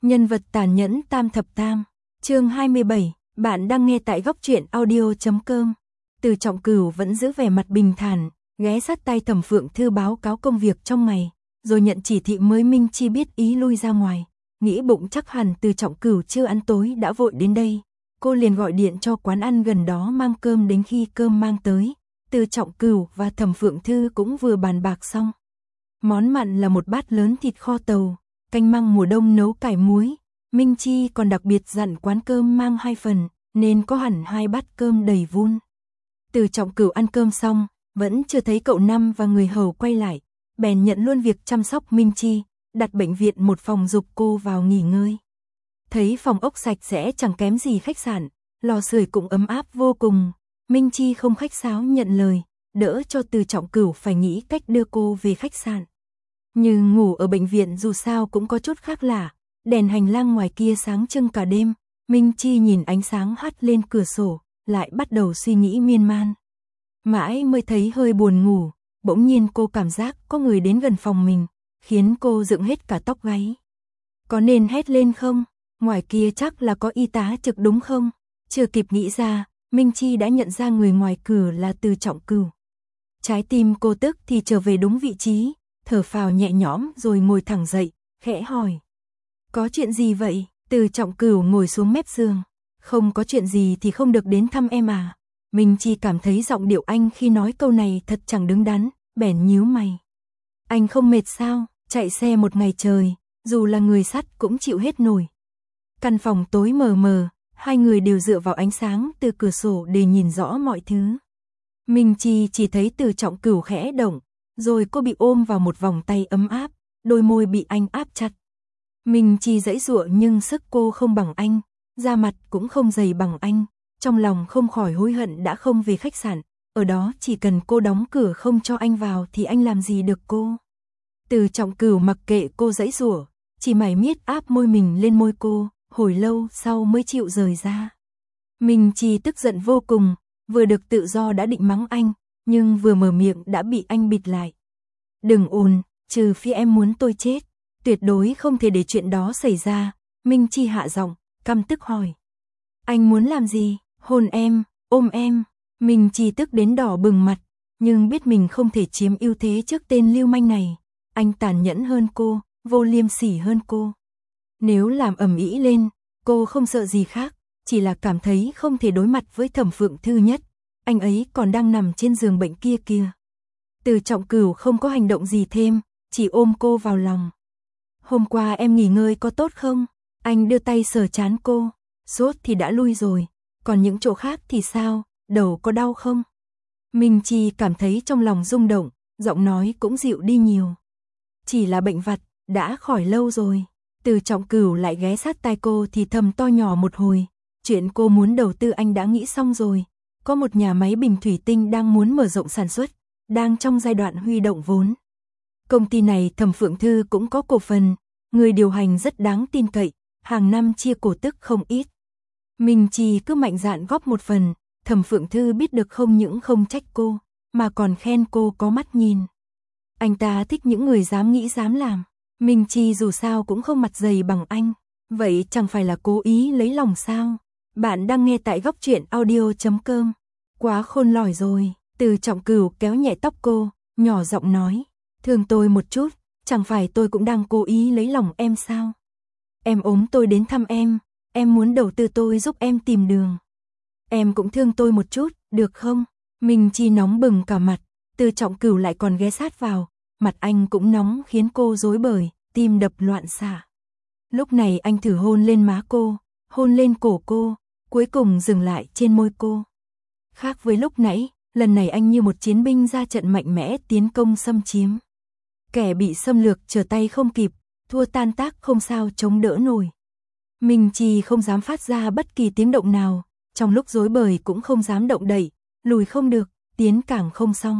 Nhân vật tàn nhẫn tam thập tam, chương 27, bạn đang nghe tại góc truyện audio.com. Từ Trọng Cửu vẫn giữ vẻ mặt bình thản, ghé sát tay Thẩm Phượng Thư báo cáo công việc trong ngày, rồi nhận chỉ thị mới Minh Chi biết ý lui ra ngoài, nghĩ bụng chắc hẳn Từ Trọng Cửu chưa ăn tối đã vội đến đây. Cô liền gọi điện cho quán ăn gần đó mang cơm, đến khi cơm mang tới, Từ Trọng Cửu và Thẩm Phượng Thư cũng vừa bàn bạc xong. Món mặn là một bát lớn thịt kho tàu, canh măng mùa đông nấu cải muối. Minh Chi còn đặc biệt dặn quán cơm mang 2 phần, nên có hẳn 2 bát cơm đầy vun. Từ Trọng Cửu ăn cơm xong, vẫn chưa thấy cậu Năm và người hầu quay lại, bèn nhận luôn việc chăm sóc Minh Chi, đặt bệnh viện một phòng dục cô vào nghỉ ngơi. Thấy phòng ốc sạch sẽ chẳng kém gì khách sạn, lò sưởi cũng ấm áp vô cùng. Minh Chi không khách sáo nhận lời, đỡ cho Từ Trọng Cửu phải nghĩ cách đưa cô về khách sạn. Nhưng ngủ ở bệnh viện dù sao cũng có chút khác lạ, đèn hành lang ngoài kia sáng trưng cả đêm. Minh Chi nhìn ánh sáng hắt lên cửa sổ, lại bắt đầu suy nghĩ miên man. Mãi mới thấy hơi buồn ngủ, bỗng nhiên cô cảm giác có người đến gần phòng mình, khiến cô dựng hết cả tóc gáy. Có nên hét lên không? Ngoài kia chắc là có y tá trực đúng không? Chưa kịp nghĩ ra, Minh Chi đã nhận ra người ngoài cửa là Từ Trọng Cửu. Trái tim cô tức thì trở về đúng vị trí, thở phào nhẹ nhõm rồi ngồi thẳng dậy, khẽ hỏi. Có chuyện gì vậy? Từ Trọng Cửu ngồi xuống mép giường. Không có chuyện gì thì không được đến thăm em à? Minh Chi cảm thấy giọng điệu anh khi nói câu này thật chẳng đứng đắn, bèn nhíu mày. Anh không mệt sao? Chạy xe một ngày trời, dù là người sắt cũng chịu hết nổi. Căn phòng tối mờ mờ, hai người đều dựa vào ánh sáng từ cửa sổ để nhìn rõ mọi thứ. Minh Chi chỉ thấy Từ Trọng Cửu khẽ động, rồi cô bị ôm vào một vòng tay ấm áp, đôi môi bị anh áp chặt. Minh Chi giãy giụa nhưng sức cô không bằng anh, da mặt cũng không dày bằng anh, trong lòng không khỏi hối hận đã không về khách sạn, ở đó chỉ cần cô đóng cửa không cho anh vào thì anh làm gì được cô. Từ Trọng Cửu mặc kệ cô giãy giụa, chỉ mải miết áp môi mình lên môi cô, hồi lâu sau mới chịu rời ra. Minh Chi tức giận vô cùng, vừa được tự do đã định mắng anh, nhưng vừa mở miệng đã bị anh bịt lại. Đừng ồn, trừ phi em muốn tôi chết, tuyệt đối không thể để chuyện đó xảy ra. Minh Chi hạ giọng, căm tức hỏi. Anh muốn làm gì? Hôn em, ôm em. Minh Chi tức đến đỏ bừng mặt, nhưng biết mình không thể chiếm ưu thế trước tên lưu manh này. Anh tàn nhẫn hơn cô, vô liêm sỉ hơn cô. Nếu làm ầm ĩ lên, cô không sợ gì khác, chỉ là cảm thấy không thể đối mặt với Thẩm Phượng Thư nhất. Anh ấy còn đang nằm trên giường bệnh kia kìa. Từ Trọng Cửu không có hành động gì thêm, chỉ ôm cô vào lòng. Hôm qua em nghỉ ngơi có tốt không? Anh đưa tay sờ trán cô. Sốt thì đã lui rồi, còn những chỗ khác thì sao? Đầu có đau không? Minh Chi cảm thấy trong lòng rung động, giọng nói cũng dịu đi nhiều. Chỉ là bệnh vặt, đã khỏi lâu rồi. Từ Trọng Cửu lại ghé sát tai cô thì thầm to nhỏ một hồi. Chuyện cô muốn đầu tư anh đã nghĩ xong rồi. Có một nhà máy bình thủy tinh đang muốn mở rộng sản xuất, đang trong giai đoạn huy động vốn. Công ty này Thẩm Phượng Thư cũng có cổ phần, người điều hành rất đáng tin cậy, hàng năm chia cổ tức không ít. Minh Chi cứ mạnh dạn góp một phần, Thẩm Phượng Thư biết được không những không trách cô, mà còn khen cô có mắt nhìn. Anh ta thích những người dám nghĩ dám làm. Minh Chi dù sao cũng không mặt dày bằng anh, vậy chẳng phải là cố ý lấy lòng sao? Bạn đang nghe tại góc truyện audio.com. Quá khôn lỏi rồi. Từ Trọng Cửu kéo nhẹ tóc cô, nhỏ giọng nói. Thương tôi một chút, chẳng phải tôi cũng đang cố ý lấy lòng em sao? Em ốm tôi đến thăm em muốn đầu tư tôi giúp em tìm đường. Em cũng thương tôi một chút, được không? Minh Chi nóng bừng cả mặt, Từ Trọng Cửu lại còn ghé sát vào, mặt anh cũng nóng khiến cô rối bời, tim đập loạn xạ. Lúc này anh thử hôn lên má cô, hôn lên cổ cô, cuối cùng dừng lại trên môi cô. Khác với lúc nãy, lần này anh như một chiến binh ra trận mạnh mẽ tiến công xâm chiếm. Kẻ bị xâm lược trở tay không kịp, thua tan tác không sao chống đỡ nổi. Minh Chi không dám phát ra bất kỳ tiếng động nào, trong lúc rối bời cũng không dám động đậy, lùi không được, tiến càng không xong.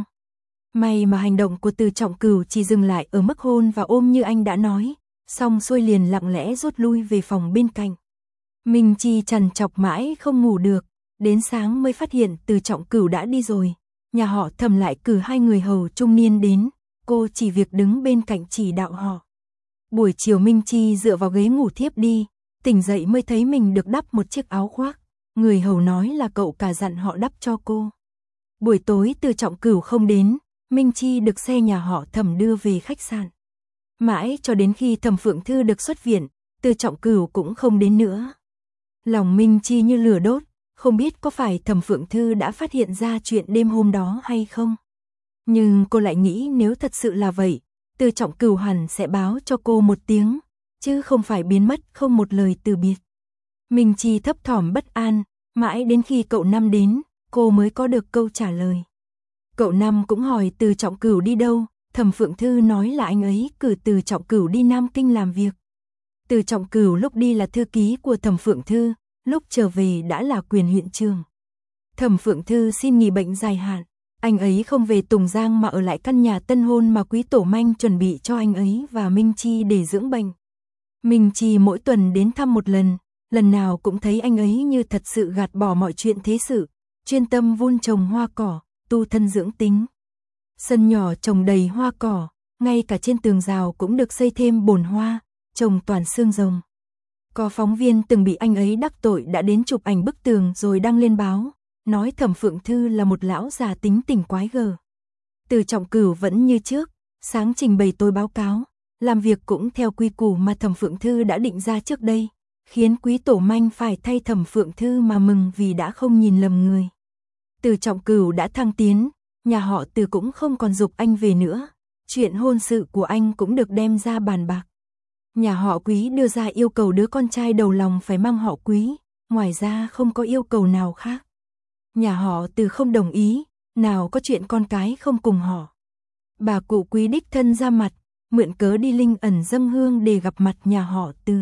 May mà hành động của Từ Trọng Cửu chỉ dừng lại ở mức hôn và ôm như anh đã nói, xong xuôi liền lặng lẽ rút lui về phòng bên cạnh. Minh Chi trằn trọc mãi không ngủ được, đến sáng mới phát hiện Từ Trọng Cửu đã đi rồi. Nhà họ Thẩm lại cử 2 người hầu trung niên đến, cô chỉ việc đứng bên cạnh chỉ đạo họ. Buổi chiều Minh Chi dựa vào ghế ngủ thiếp đi, tỉnh dậy mới thấy mình được đắp một chiếc áo khoác, người hầu nói là cậu cả dặn họ đắp cho cô. Buổi tối Từ Trọng Cửu không đến, Minh Chi được xe nhà họ Thẩm đưa về khách sạn. Mãi cho đến khi Thẩm Phượng Thư được xuất viện, Từ Trọng Cửu cũng không đến nữa. Lòng Minh Chi như lửa đốt, không biết có phải Thẩm Phượng Thư đã phát hiện ra chuyện đêm hôm đó hay không. Nhưng cô lại nghĩ nếu thật sự là vậy, Từ Trọng Cửu hẳn sẽ báo cho cô một tiếng, chứ không phải biến mất không một lời từ biệt. Minh Chi thấp thỏm bất an, mãi đến khi cậu Năm đến, cô mới có được câu trả lời. Cậu Năm cũng hỏi Từ Trọng Cửu đi đâu, Thẩm Phượng Thư nói là anh ấy cử Từ Trọng Cửu đi Nam Kinh làm việc. Từ Trọng Cửu lúc đi là thư ký của Thẩm Phượng Thư, lúc trở về đã là quyền huyện trưởng. Thẩm Phượng Thư xin nghỉ bệnh dài hạn, anh ấy không về Tùng Giang mà ở lại căn nhà tân hôn mà Quý Tổ Manh chuẩn bị cho anh ấy và Minh Chi để dưỡng bệnh. Minh Chi mỗi tuần đến thăm một lần nào cũng thấy anh ấy như thật sự gạt bỏ mọi chuyện thế sự, chuyên tâm vun trồng hoa cỏ, tu thân dưỡng tính. Sân nhỏ trồng đầy hoa cỏ, ngay cả trên tường rào cũng được xây thêm bồn hoa, trồng toàn xương rồng. Có phóng viên từng bị anh ấy đắc tội đã đến chụp ảnh bức tường rồi đăng lên báo, nói Thẩm Phượng Thư là một lão già tính tình quái gở. Từ Trọng Cửu vẫn như trước, sáng trình bày tối báo cáo, làm việc cũng theo quy củ mà Thẩm Phượng Thư đã định ra trước đây, khiến Quý Tổ Manh phải thay Thẩm Phượng Thư mà mừng vì đã không nhìn lầm người. Từ Trọng Cửu đã thăng tiến, nhà họ Từ cũng không còn giục anh về nữa, chuyện hôn sự của anh cũng được đem ra bàn bạc. Nhà họ Quý đưa ra yêu cầu đứa con trai đầu lòng phải mang họ Quý, ngoài ra không có yêu cầu nào khác. Nhà họ Từ không đồng ý, nào có chuyện con cái không cùng họ. Bà cụ Quý đích thân ra mặt, mượn cớ đi linh ẩn dâng hương để gặp mặt nhà họ Từ.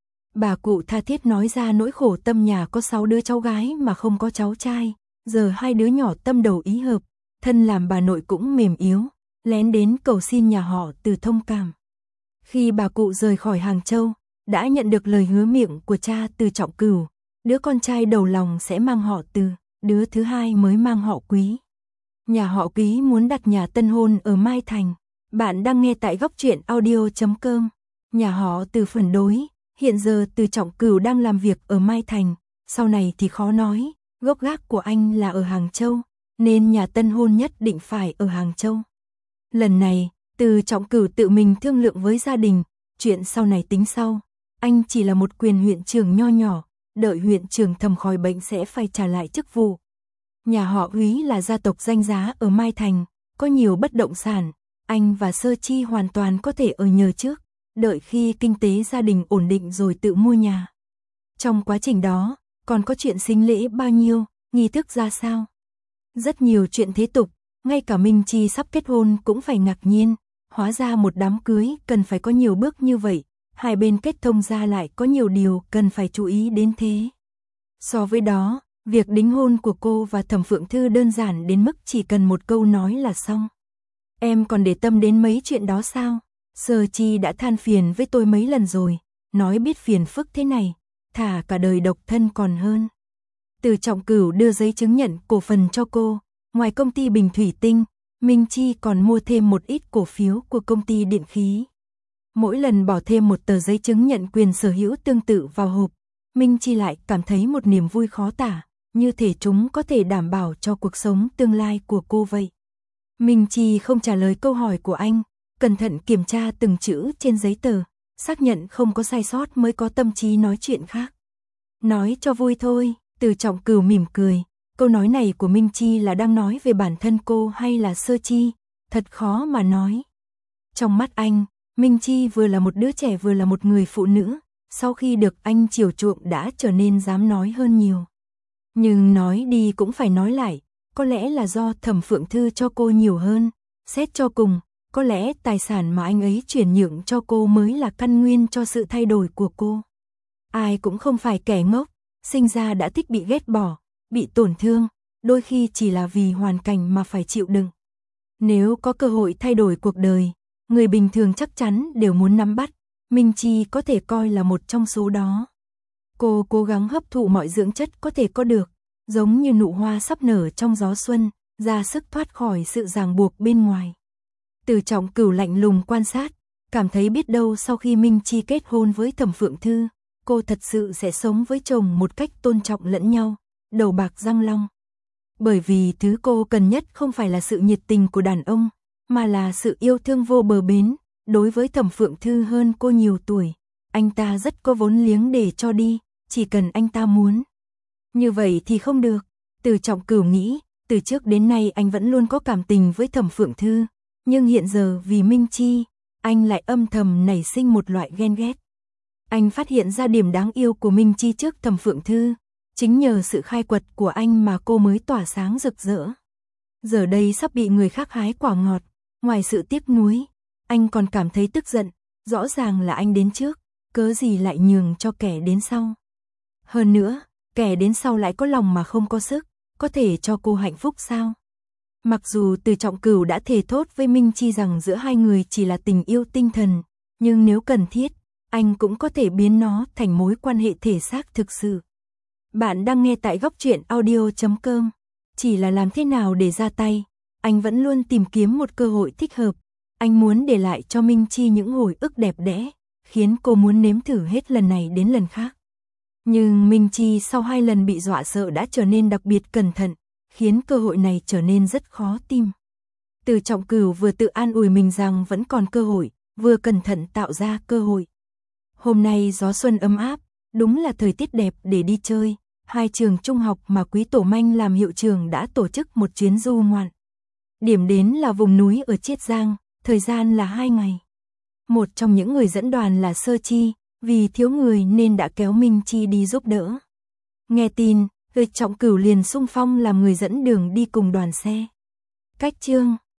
Bà cụ tha thiết nói ra nỗi khổ tâm nhà có 6 đứa cháu gái mà không có cháu trai, giờ 2 đứa nhỏ tâm đầu ý hợp, thân làm bà nội cũng mềm yếu, lén đến cầu xin nhà họ Từ thông cảm. Khi bà cụ rời khỏi Hàng Châu, đã nhận được lời hứa miệng của cha Từ Trọng Cửu, đứa con trai đầu lòng sẽ mang họ Từ, đứa thứ hai mới mang họ Quý. Nhà họ Quý muốn đặt nhà tân hôn ở Mai Thành. Bạn đang nghe tại góc truyện audio.com. Nhà họ Từ phản đối, hiện giờ Từ Trọng Cửu đang làm việc ở Mai Thành, sau này thì khó nói, gốc gác của anh là ở Hàng Châu, nên nhà tân hôn nhất định phải ở Hàng Châu. Lần này, Từ Trọng Cửu tự mình thương lượng với gia đình, chuyện sau này tính sau, anh chỉ là một quyền huyện trưởng nho nhỏ, đợi huyện trưởng Thẩm khỏi bệnh sẽ phải trả lại chức vụ. Nhà họ Úy là gia tộc danh giá ở Mai Thành, có nhiều bất động sản, anh và Sơ Chi hoàn toàn có thể ở nhờ trước, đợi khi kinh tế gia đình ổn định rồi tự mua nhà. Trong quá trình đó, còn có chuyện sính lễ bao nhiêu, nghi thức ra sao. Rất nhiều chuyện thế tục, ngay cả Minh Chi sắp kết hôn cũng phải ngạc nhiên, hóa ra một đám cưới cần phải có nhiều bước như vậy, hai bên kết thông ra lại có nhiều điều cần phải chú ý đến thế. So với đó, việc đính hôn của cô và Thẩm Phượng Thư đơn giản đến mức chỉ cần một câu nói là xong. Em còn để tâm đến mấy chuyện đó sao? Sơ Chi đã than phiền với tôi mấy lần rồi, nói biết phiền phức thế này, thà cả đời độc thân còn hơn. Từ Trọng Cửu đưa giấy chứng nhận cổ phần cho cô, ngoài công ty Bình Thủy Tinh, Minh Chi còn mua thêm một ít cổ phiếu của công ty điện khí. Mỗi lần bỏ thêm một tờ giấy chứng nhận quyền sở hữu tương tự vào hộp, Minh Chi lại cảm thấy một niềm vui khó tả, như thể chúng có thể đảm bảo cho cuộc sống tương lai của cô vậy. Minh Chi không trả lời câu hỏi của anh, cẩn thận kiểm tra từng chữ trên giấy tờ, xác nhận không có sai sót mới có tâm trí nói chuyện khác. Nói cho vui thôi, Từ Trọng Cửu mỉm cười, câu nói này của Minh Chi là đang nói về bản thân cô hay là Sơ Chi, thật khó mà nói. Trong mắt anh, Minh Chi vừa là một đứa trẻ vừa là một người phụ nữ, sau khi được anh chiều chuộng đã trở nên dám nói hơn nhiều. Nhưng nói đi cũng phải nói lại, có lẽ là do Thẩm Phượng Thư cho cô nhiều hơn, xét cho cùng, có lẽ tài sản mà anh ấy chuyển nhượng cho cô mới là căn nguyên cho sự thay đổi của cô. Ai cũng không phải kẻ ngốc, sinh ra đã thích bị ghét bỏ, bị tổn thương, đôi khi chỉ là vì hoàn cảnh mà phải chịu đựng. Nếu có cơ hội thay đổi cuộc đời, người bình thường chắc chắn đều muốn nắm bắt, Minh Chi có thể coi là một trong số đó. Cô cố gắng hấp thụ mọi dưỡng chất có thể có được, giống như nụ hoa sắp nở trong gió xuân, ra sức thoát khỏi sự ràng buộc bên ngoài. Từ Trọng Cửu lạnh lùng quan sát, cảm thấy biết đâu sau khi Minh Chi kết hôn với Thẩm Phượng Thư, cô thật sự sẽ sống với chồng một cách tôn trọng lẫn nhau, đầu bạc răng long. Bởi vì thứ cô cần nhất không phải là sự nhiệt tình của đàn ông, mà là sự yêu thương vô bờ bến. Đối với Thẩm Phượng Thư hơn cô nhiều tuổi, anh ta rất có vốn liếng để cho đi, chỉ cần anh ta muốn. Như vậy thì không được. Từ Trọng Cửu nghĩ, từ trước đến nay anh vẫn luôn có cảm tình với Thẩm Phượng Thư, nhưng hiện giờ vì Minh Chi, anh lại âm thầm nảy sinh một loại ghen ghét. Anh phát hiện ra điểm đáng yêu của Minh Chi trước Thẩm Phượng Thư, chính nhờ sự khai quật của anh mà cô mới tỏa sáng rực rỡ. Giờ đây sắp bị người khác hái quả ngọt, ngoài sự tiếc nuối, anh còn cảm thấy tức giận, rõ ràng là anh đến trước, cớ gì lại nhường cho kẻ đến sau. Hơn nữa, kẻ đến sau lại có lòng mà không có sức, có thể cho cô hạnh phúc sao? Mặc dù Từ Trọng Cửu đã thề thốt với Minh Chi rằng giữa hai người chỉ là tình yêu tinh thần, nhưng nếu cần thiết, anh cũng có thể biến nó thành mối quan hệ thể xác thực sự. Bạn đang nghe tại góc truyện audio.com. Chỉ là làm thế nào để ra tay, anh vẫn luôn tìm kiếm một cơ hội thích hợp. Anh muốn để lại cho Minh Chi những hồi ức đẹp đẽ, khiến cô muốn nếm thử hết lần này đến lần khác. Nhưng Minh Chi sau 2 lần bị dọa sợ đã trở nên đặc biệt cẩn thận, khiến cơ hội này trở nên rất khó tìm. Từ Trọng Cửu vừa tự an ủi mình rằng vẫn còn cơ hội, vừa cẩn thận tạo ra cơ hội. Hôm nay gió xuân ấm áp, đúng là thời tiết đẹp để đi chơi. 2 trường trung học mà Quý Tổ Manh làm hiệu trưởng đã tổ chức một chuyến du ngoạn. Điểm đến là vùng núi ở Chiết Giang, thời gian là 2 ngày. Một trong những người dẫn đoàn là Sơ Chi, vì thiếu người nên đã kéo Minh Chi đi giúp đỡ. Nghe tin, Từ Trọng Cửu liền xung phong làm người dẫn đường đi cùng đoàn xe. Cách chương